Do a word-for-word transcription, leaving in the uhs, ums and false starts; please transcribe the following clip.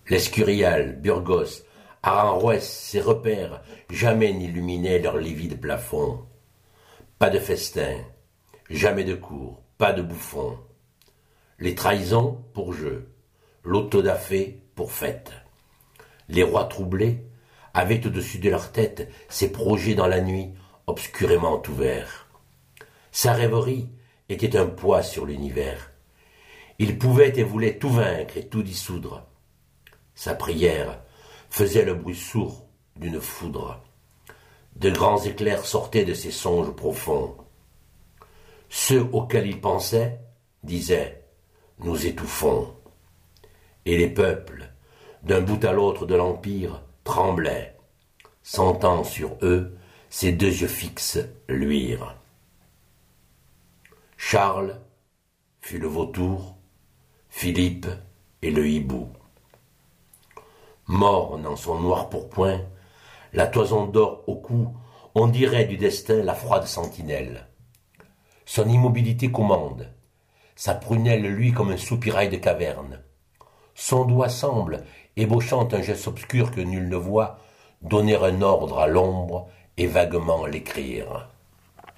L'Escurial, Burgos, Aranjuez, ces repères jamais n'illuminaient leurs livides plafonds. Pas de festin, jamais de cour, pas de bouffons. Les trahisons pour jeu, l'autodafé pour fête. Les rois troublés avaient au-dessus de leur tête ces projets dans la nuit obscurément ouverts. Sa rêverie était un poids sur l'univers. Il pouvait et voulait tout vaincre et tout dissoudre. Sa prière faisait le bruit sourd d'une foudre. De grands éclairs sortaient de ses songes profonds. Ceux auxquels il pensait disaient « Nous étouffons ». Et les peuples, d'un bout à l'autre de l'empire, tremblaient, sentant sur eux ses deux yeux fixes luire. Charles fut le vautour, Philippe et le hibou. Morne en son noir pourpoint, la toison d'or au cou, on dirait du destin la froide sentinelle. Son immobilité commande, sa prunelle luit comme un soupirail de caverne. Son doigt semble, ébauchant un geste obscur que nul ne voit, donner un ordre à l'ombre et vaguement l'écrire.